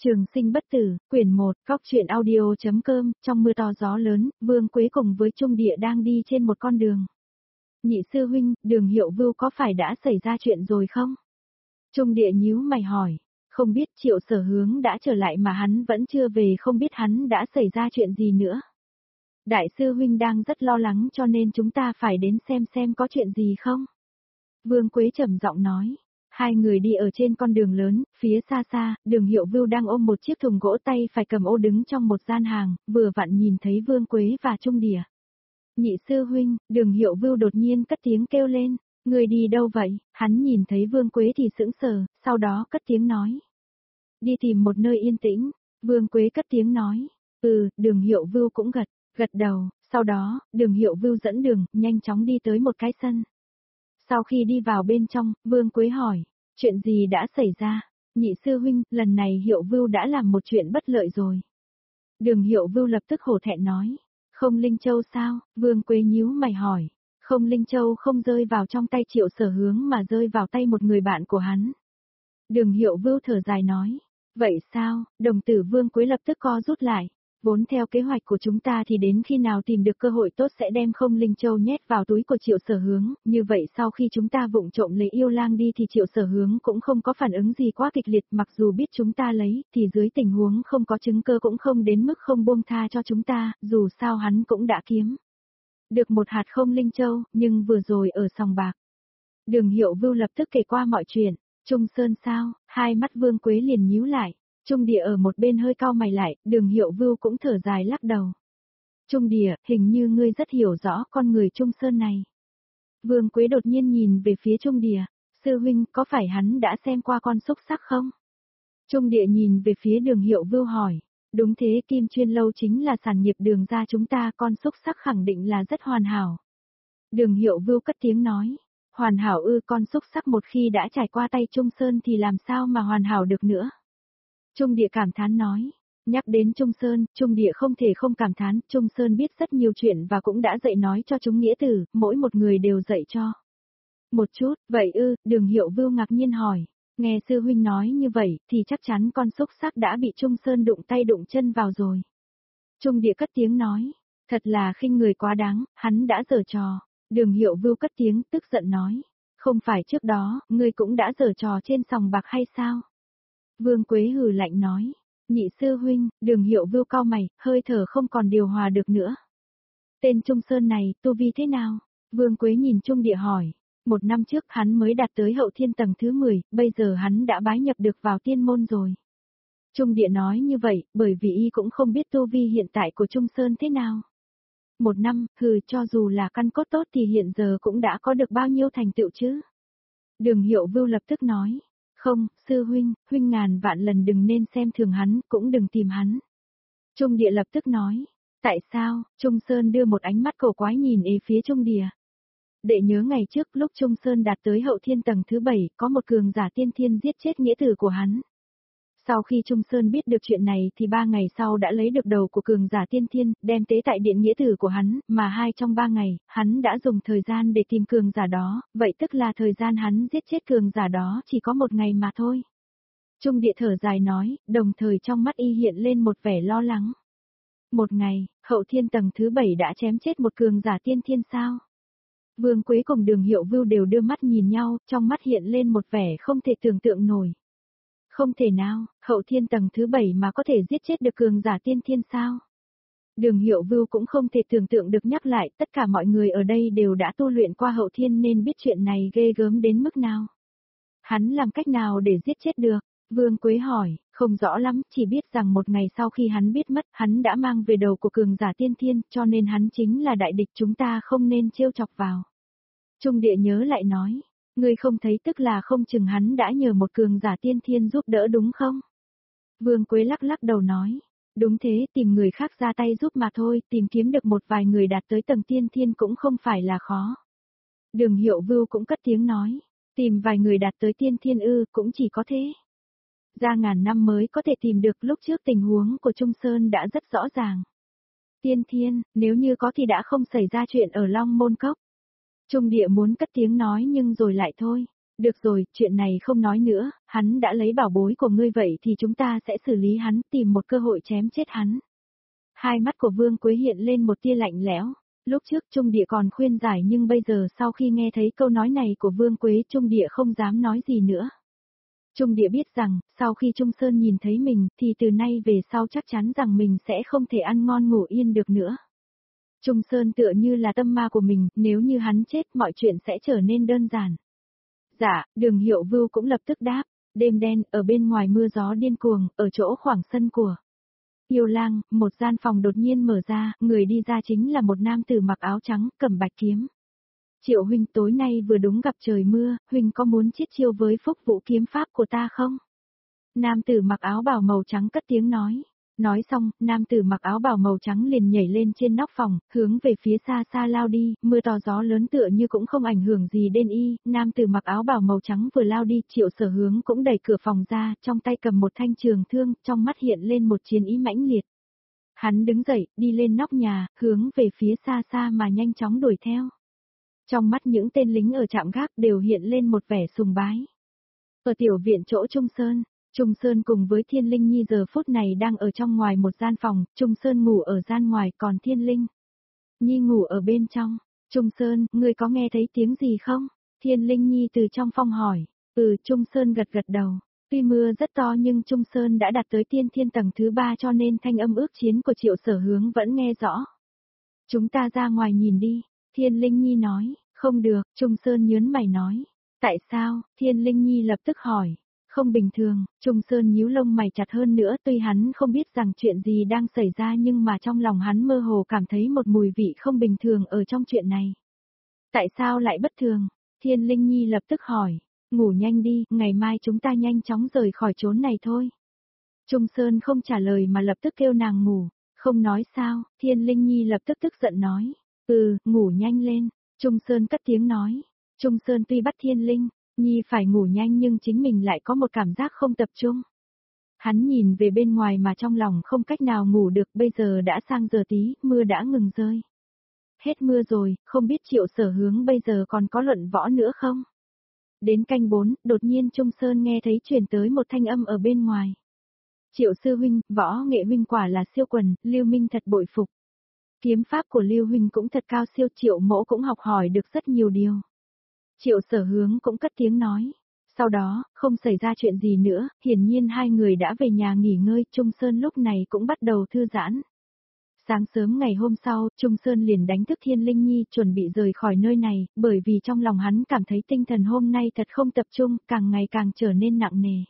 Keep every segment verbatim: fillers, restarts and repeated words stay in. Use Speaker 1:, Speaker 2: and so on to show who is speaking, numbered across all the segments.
Speaker 1: Trường sinh bất tử, quyển một, góc truyện audio.com, trong mưa to gió lớn, Vương Quế cùng với Trung Địa đang đi trên một con đường. Nhị sư huynh, Đường Hiệu Vưu có phải đã xảy ra chuyện rồi không? Trung Địa nhíu mày hỏi, không biết Triệu Sở Hướng đã trở lại mà hắn vẫn chưa về, không biết hắn đã xảy ra chuyện gì nữa. Đại sư huynh đang rất lo lắng cho nên chúng ta phải đến xem xem có chuyện gì không? Vương Quế trầm giọng nói. Hai người đi ở trên con đường lớn, phía xa xa, Đường Hiệu Vưu đang ôm một chiếc thùng gỗ, tay phải cầm ô, đứng trong một gian hàng, vừa vặn nhìn thấy Vương Quế và Trung Địa. Nhị sư huynh, Đường Hiệu Vưu đột nhiên cất tiếng kêu lên, người đi đâu vậy? Hắn nhìn thấy Vương Quế thì sững sờ, sau đó cất tiếng nói. Đi tìm một nơi yên tĩnh, Vương Quế cất tiếng nói, ừ, Đường Hiệu Vưu cũng gật, gật đầu, sau đó, Đường Hiệu Vưu dẫn đường, nhanh chóng đi tới một cái sân. Sau khi đi vào bên trong, Vương Quế hỏi, chuyện gì đã xảy ra? Nhị sư huynh, lần này Hiệu Vưu đã làm một chuyện bất lợi rồi. Đường Hiệu Vưu lập tức hổ thẹn nói, không Linh Châu sao? Vương Quế nhíu mày hỏi, không Linh Châu không rơi vào trong tay Triệu Sở Hướng mà rơi vào tay một người bạn của hắn. Đường Hiệu Vưu thở dài nói, vậy sao? Đồng tử Vương Quế lập tức co rút lại. Vốn theo kế hoạch của chúng ta thì đến khi nào tìm được cơ hội tốt sẽ đem không Linh Châu nhét vào túi của Triệu Sở Hướng, như vậy sau khi chúng ta vụng trộm lấy yêu lang đi thì Triệu Sở Hướng cũng không có phản ứng gì quá kịch liệt, mặc dù biết chúng ta lấy, thì dưới tình huống không có chứng cơ cũng không đến mức không buông tha cho chúng ta, dù sao hắn cũng đã kiếm được một hạt không Linh Châu, nhưng vừa rồi ở sòng bạc. Đường Hiệu Vưu lập tức kể qua mọi chuyện, Trung Sơn sao, hai mắt Vương Quế liền nhíu lại. Trung Địa ở một bên hơi cau mày lại, Đường Hiệu Vưu cũng thở dài lắc đầu. Trung Địa, hình như ngươi rất hiểu rõ con người Trung Sơn này. Vương Quế đột nhiên nhìn về phía Trung Địa, sư huynh, có phải hắn đã xem qua con xúc sắc không? Trung Địa nhìn về phía Đường Hiệu Vưu hỏi, đúng thế, Kim Chuyên Lâu chính là sản nghiệp Đường gia chúng ta, con xúc sắc khẳng định là rất hoàn hảo. Đường Hiệu Vưu cất tiếng nói, hoàn hảo ư? Con xúc sắc một khi đã trải qua tay Trung Sơn thì làm sao mà hoàn hảo được nữa? Trung Địa cảm thán nói, nhắc đến Trung Sơn, Trung Địa không thể không cảm thán, Trung Sơn biết rất nhiều chuyện và cũng đã dạy nói cho chúng nghĩa tử, mỗi một người đều dạy cho. Một chút, vậy ư? Đường Hiệu Vưu ngạc nhiên hỏi, nghe sư huynh nói như vậy, thì chắc chắn con xúc sắc đã bị Trung Sơn đụng tay đụng chân vào rồi. Trung Địa cất tiếng nói, thật là khinh người quá đáng, hắn đã giở trò. Đường Hiệu Vưu cất tiếng tức giận nói, không phải trước đó, ngươi cũng đã giở trò trên sòng bạc hay sao? Vương Quế hừ lạnh nói, nhị sư huynh, Đường Hiệu Vưu cau mày, hơi thở không còn điều hòa được nữa. Tên Trung Sơn này, tu vi thế nào? Vương Quế nhìn Trung Địa hỏi, một năm trước hắn mới đạt tới hậu thiên tầng thứ mười, bây giờ hắn đã bái nhập được vào tiên môn rồi. Trung Địa nói như vậy, bởi vì y cũng không biết tu vi hiện tại của Trung Sơn thế nào. Một năm, hừ, cho dù là căn cốt tốt thì hiện giờ cũng đã có được bao nhiêu thành tựu chứ? Đường Hiệu Vưu lập tức nói. Không, sư huynh, huynh ngàn vạn lần đừng nên xem thường hắn, cũng đừng tìm hắn. Trung Địa lập tức nói, tại sao? Trung Sơn đưa một ánh mắt cổ quái nhìn ê phía Trung Địa. Đệ nhớ ngày trước lúc Trung Sơn đạt tới hậu thiên tầng thứ bảy, có một cường giả tiên thiên giết chết nghĩa tử của hắn. Sau khi Trung Sơn biết được chuyện này thì ba ngày sau đã lấy được đầu của cường giả tiên thiên, đem tế tại điện nghĩa tử của hắn, mà hai trong ba ngày, hắn đã dùng thời gian để tìm cường giả đó, vậy tức là thời gian hắn giết chết cường giả đó chỉ có một ngày mà thôi. Trung Địa thở dài nói, đồng thời trong mắt y hiện lên một vẻ lo lắng. Một ngày, hậu thiên tầng thứ bảy đã chém chết một cường giả tiên thiên sao? Vương Quế cùng Đường Hiệu Vưu đều đưa mắt nhìn nhau, trong mắt hiện lên một vẻ không thể tưởng tượng nổi. Không thể nào, hậu thiên tầng thứ bảy mà có thể giết chết được cường giả tiên thiên sao? Đường Hiệu Vưu cũng không thể tưởng tượng được, nhắc lại, tất cả mọi người ở đây đều đã tu luyện qua hậu thiên nên biết chuyện này ghê gớm đến mức nào. Hắn làm cách nào để giết chết được? Vương Quế hỏi, không rõ lắm, chỉ biết rằng một ngày sau khi hắn biết mất, hắn đã mang về đầu của cường giả tiên thiên, cho nên hắn chính là đại địch, chúng ta không nên trêu chọc vào. Trung Địa nhớ lại nói. Ngươi không thấy tức là không chừng hắn đã nhờ một cường giả tiên thiên giúp đỡ đúng không? Vương Quế lắc lắc đầu nói, đúng thế, tìm người khác ra tay giúp mà thôi, tìm kiếm được một vài người đạt tới tầng tiên thiên cũng không phải là khó. Đường Hiệu Vưu cũng cất tiếng nói, tìm vài người đạt tới tiên thiên ư, cũng chỉ có thế. Ra ngàn năm mới có thể tìm được, lúc trước tình huống của Trung Sơn đã rất rõ ràng. Tiên thiên, nếu như có thì đã không xảy ra chuyện ở Long Môn Cốc. Trung Địa muốn cất tiếng nói nhưng rồi lại thôi. Được rồi, chuyện này không nói nữa, hắn đã lấy bảo bối của ngươi vậy thì chúng ta sẽ xử lý hắn, tìm một cơ hội chém chết hắn. Hai mắt của Vương Quế hiện lên một tia lạnh lẽo. Lúc trước Trung Địa còn khuyên giải nhưng bây giờ sau khi nghe thấy câu nói này của Vương Quế, Trung Địa không dám nói gì nữa. Trung Địa biết rằng, sau khi Trung Sơn nhìn thấy mình thì từ nay về sau chắc chắn rằng mình sẽ không thể ăn ngon ngủ yên được nữa. Trung Sơn tựa như là tâm ma của mình, nếu như hắn chết mọi chuyện sẽ trở nên đơn giản. Dạ, Đường Hiệu Vưu cũng lập tức đáp. Đêm đen, ở bên ngoài mưa gió điên cuồng, ở chỗ khoảng sân của Yêu Lang, một gian phòng đột nhiên mở ra, người đi ra chính là một nam tử mặc áo trắng, cầm bạch kiếm. Triệu huynh, tối nay vừa đúng gặp trời mưa, huynh có muốn chiết chiêu với phúc vũ kiếm pháp của ta không? Nam tử mặc áo bào màu trắng cất tiếng nói. Nói xong, nam tử mặc áo bào màu trắng liền nhảy lên trên nóc phòng, hướng về phía xa xa lao đi, mưa to gió lớn tựa như cũng không ảnh hưởng gì đến y, nam tử mặc áo bào màu trắng vừa lao đi, Triệu Sở Hướng cũng đẩy cửa phòng ra, trong tay cầm một thanh trường thương, trong mắt hiện lên một chiến ý mãnh liệt. Hắn đứng dậy, đi lên nóc nhà, hướng về phía xa xa mà nhanh chóng đuổi theo. Trong mắt những tên lính ở trạm gác đều hiện lên một vẻ sùng bái. Ở tiểu viện chỗ Trung Sơn, Trung Sơn cùng với Thiên Linh Nhi giờ phút này đang ở trong ngoài một gian phòng, Trung Sơn ngủ ở gian ngoài còn Thiên Linh Nhi ngủ ở bên trong. Trung Sơn, ngươi có nghe thấy tiếng gì không? Thiên Linh Nhi từ trong phòng hỏi. Ừ, Trung Sơn gật gật đầu. Tuy mưa rất to nhưng Trung Sơn đã đạt tới tiên thiên tầng thứ ba cho nên thanh âm ước chiến của Triệu Sở Hướng vẫn nghe rõ. Chúng ta ra ngoài nhìn đi, Thiên Linh Nhi nói. Không được, Trung Sơn nhớn mày nói. Tại sao? Thiên Linh Nhi lập tức hỏi. Không bình thường, Trung Sơn nhíu lông mày chặt hơn nữa, tuy hắn không biết rằng chuyện gì đang xảy ra nhưng mà trong lòng hắn mơ hồ cảm thấy một mùi vị không bình thường ở trong chuyện này. Tại sao lại bất thường? Thiên Linh Nhi lập tức hỏi. Ngủ nhanh đi, ngày mai chúng ta nhanh chóng rời khỏi chốn này thôi. Trung Sơn không trả lời mà lập tức kêu nàng ngủ. Không nói sao, Thiên Linh Nhi lập tức tức giận nói. Ừ, ngủ nhanh lên. Trung Sơn cất tiếng nói. Trung Sơn tuy bắt Thiên Linh Nhi phải ngủ nhanh nhưng chính mình lại có một cảm giác không tập trung. Hắn nhìn về bên ngoài mà trong lòng không cách nào ngủ được, bây giờ đã sang giờ tí, mưa đã ngừng rơi. Hết mưa rồi, không biết Triệu Sở Hướng bây giờ còn có luận võ nữa không? Đến canh bốn, đột nhiên Trung Sơn nghe thấy truyền tới một thanh âm ở bên ngoài. Triệu sư huynh, võ nghệ huynh quả là siêu quần, Lưu Minh thật bội phục. Kiếm pháp của Lưu huynh cũng thật cao siêu, Triệu mỗ cũng học hỏi được rất nhiều điều. Triệu Sở Hướng cũng cất tiếng nói. Sau đó, không xảy ra chuyện gì nữa, hiển nhiên hai người đã về nhà nghỉ ngơi, Trung Sơn lúc này cũng bắt đầu thư giãn. Sáng sớm ngày hôm sau, Trung Sơn liền đánh thức Thiên Linh Nhi chuẩn bị rời khỏi nơi này, bởi vì trong lòng hắn cảm thấy tinh thần hôm nay thật không tập trung, càng ngày càng trở nên nặng nề.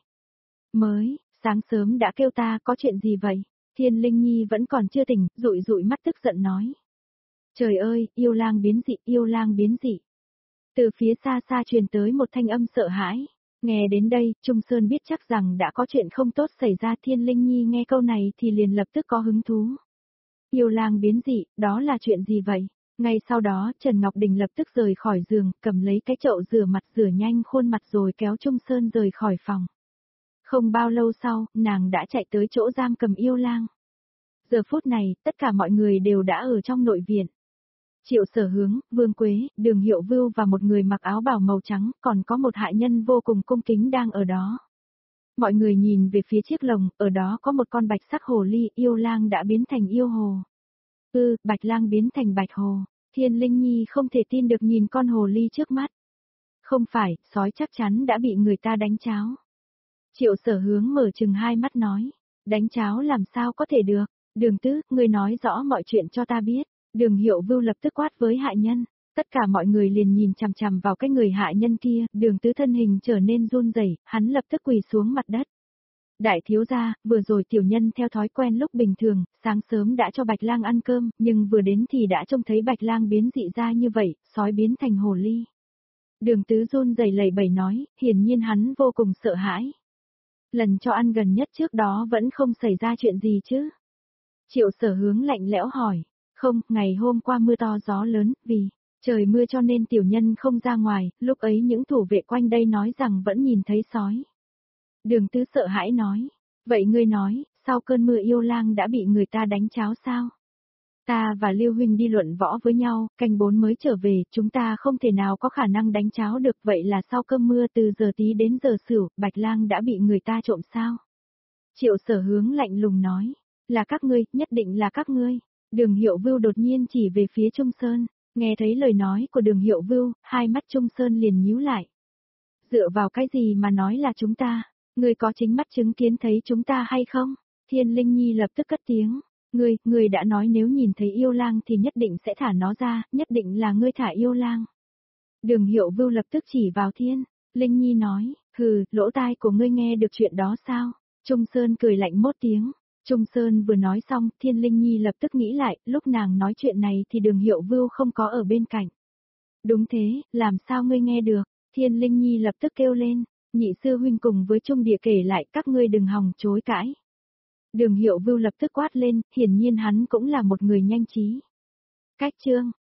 Speaker 1: Mới, sáng sớm đã kêu ta, có chuyện gì vậy? Thiên Linh Nhi vẫn còn chưa tỉnh, dụi dụi mắt tức giận nói. Trời ơi, yêu lang biến dị, yêu lang biến dị. Từ phía xa xa truyền tới một thanh âm sợ hãi. Nghe đến đây, Trung Sơn biết chắc rằng đã có chuyện không tốt xảy ra. Thiên Linh Nhi nghe câu này thì liền lập tức có hứng thú. Yêu lang biến dị, đó là chuyện gì vậy? Ngay sau đó, Trần Ngọc Đình lập tức rời khỏi giường, cầm lấy cái chậu rửa mặt rửa nhanh khuôn mặt rồi kéo Trung Sơn rời khỏi phòng. Không bao lâu sau, nàng đã chạy tới chỗ giam cầm yêu lang. Giờ phút này, tất cả mọi người đều đã ở trong nội viện. Triệu Sở Hướng, Vương Quế, Đường Hiệu Vưu và một người mặc áo bào màu trắng, còn có một hạ nhân vô cùng cung kính đang ở đó. Mọi người nhìn về phía chiếc lồng, ở đó có một con bạch sắc hồ ly, yêu lang đã biến thành yêu hồ. Ừ, bạch lang biến thành bạch hồ. Thiên Linh Nhi không thể tin được nhìn con hồ ly trước mắt. Không phải, sói chắc chắn đã bị người ta đánh cháo. Triệu Sở Hướng mở chừng hai mắt nói. Đánh cháo làm sao có thể được? Đường Tứ, ngươi nói rõ mọi chuyện cho ta biết. Đường Hiệu Vưu lập tức quát với hạ nhân. Tất cả mọi người liền nhìn chằm chằm vào cái người hạ nhân kia, Đường Tứ thân hình trở nên run rẩy, hắn lập tức quỳ xuống mặt đất. Đại thiếu gia, vừa rồi tiểu nhân theo thói quen lúc bình thường, sáng sớm đã cho Bạch Lang ăn cơm, nhưng vừa đến thì đã trông thấy Bạch Lang biến dị ra như vậy, sói biến thành hồ ly. Đường Tứ run rẩy lẩy bẩy nói, hiển nhiên hắn vô cùng sợ hãi. Lần cho ăn gần nhất trước đó vẫn không xảy ra chuyện gì chứ? Triệu Sở Hướng lạnh lẽo hỏi. Không, ngày hôm qua mưa to gió lớn, vì trời mưa cho nên tiểu nhân không ra ngoài, lúc ấy những thủ vệ quanh đây nói rằng vẫn nhìn thấy sói. Đường Tứ sợ hãi nói. Vậy ngươi nói, sau cơn mưa yêu lang đã bị người ta đánh cháo sao? Ta và Lưu Huynh đi luận võ với nhau, canh bốn mới trở về, chúng ta không thể nào có khả năng đánh cháo được, vậy là sau cơn mưa từ giờ tí đến giờ Sửu, Bạch Lang đã bị người ta trộm sao? Triệu Sở Hướng lạnh lùng nói, là các ngươi, nhất định là các ngươi. Đường Hiệu Vưu đột nhiên chỉ về phía Trung Sơn, nghe thấy lời nói của Đường Hiệu Vưu, hai mắt Trung Sơn liền nhíu lại. Dựa vào cái gì mà nói là chúng ta, ngươi có chính mắt chứng kiến thấy chúng ta hay không? Thiên Linh Nhi lập tức cất tiếng, ngươi, ngươi đã nói nếu nhìn thấy yêu lang thì nhất định sẽ thả nó ra, nhất định là ngươi thả yêu lang. Đường Hiệu Vưu lập tức chỉ vào Thiên Linh Nhi nói, hừ, lỗ tai của ngươi nghe được chuyện đó sao? Trung Sơn cười lạnh một tiếng. Trung Sơn vừa nói xong, Thiên Linh Nhi lập tức nghĩ lại, lúc nàng nói chuyện này thì Đường Hiệu Vưu không có ở bên cạnh. Đúng thế, làm sao ngươi nghe được? Thiên Linh Nhi lập tức kêu lên, nhị sư huynh cùng với Trung Địa kể lại, các ngươi đừng hòng chối cãi. Đường Hiệu Vưu lập tức quát lên, hiển nhiên hắn cũng là một người nhanh trí. Cách chương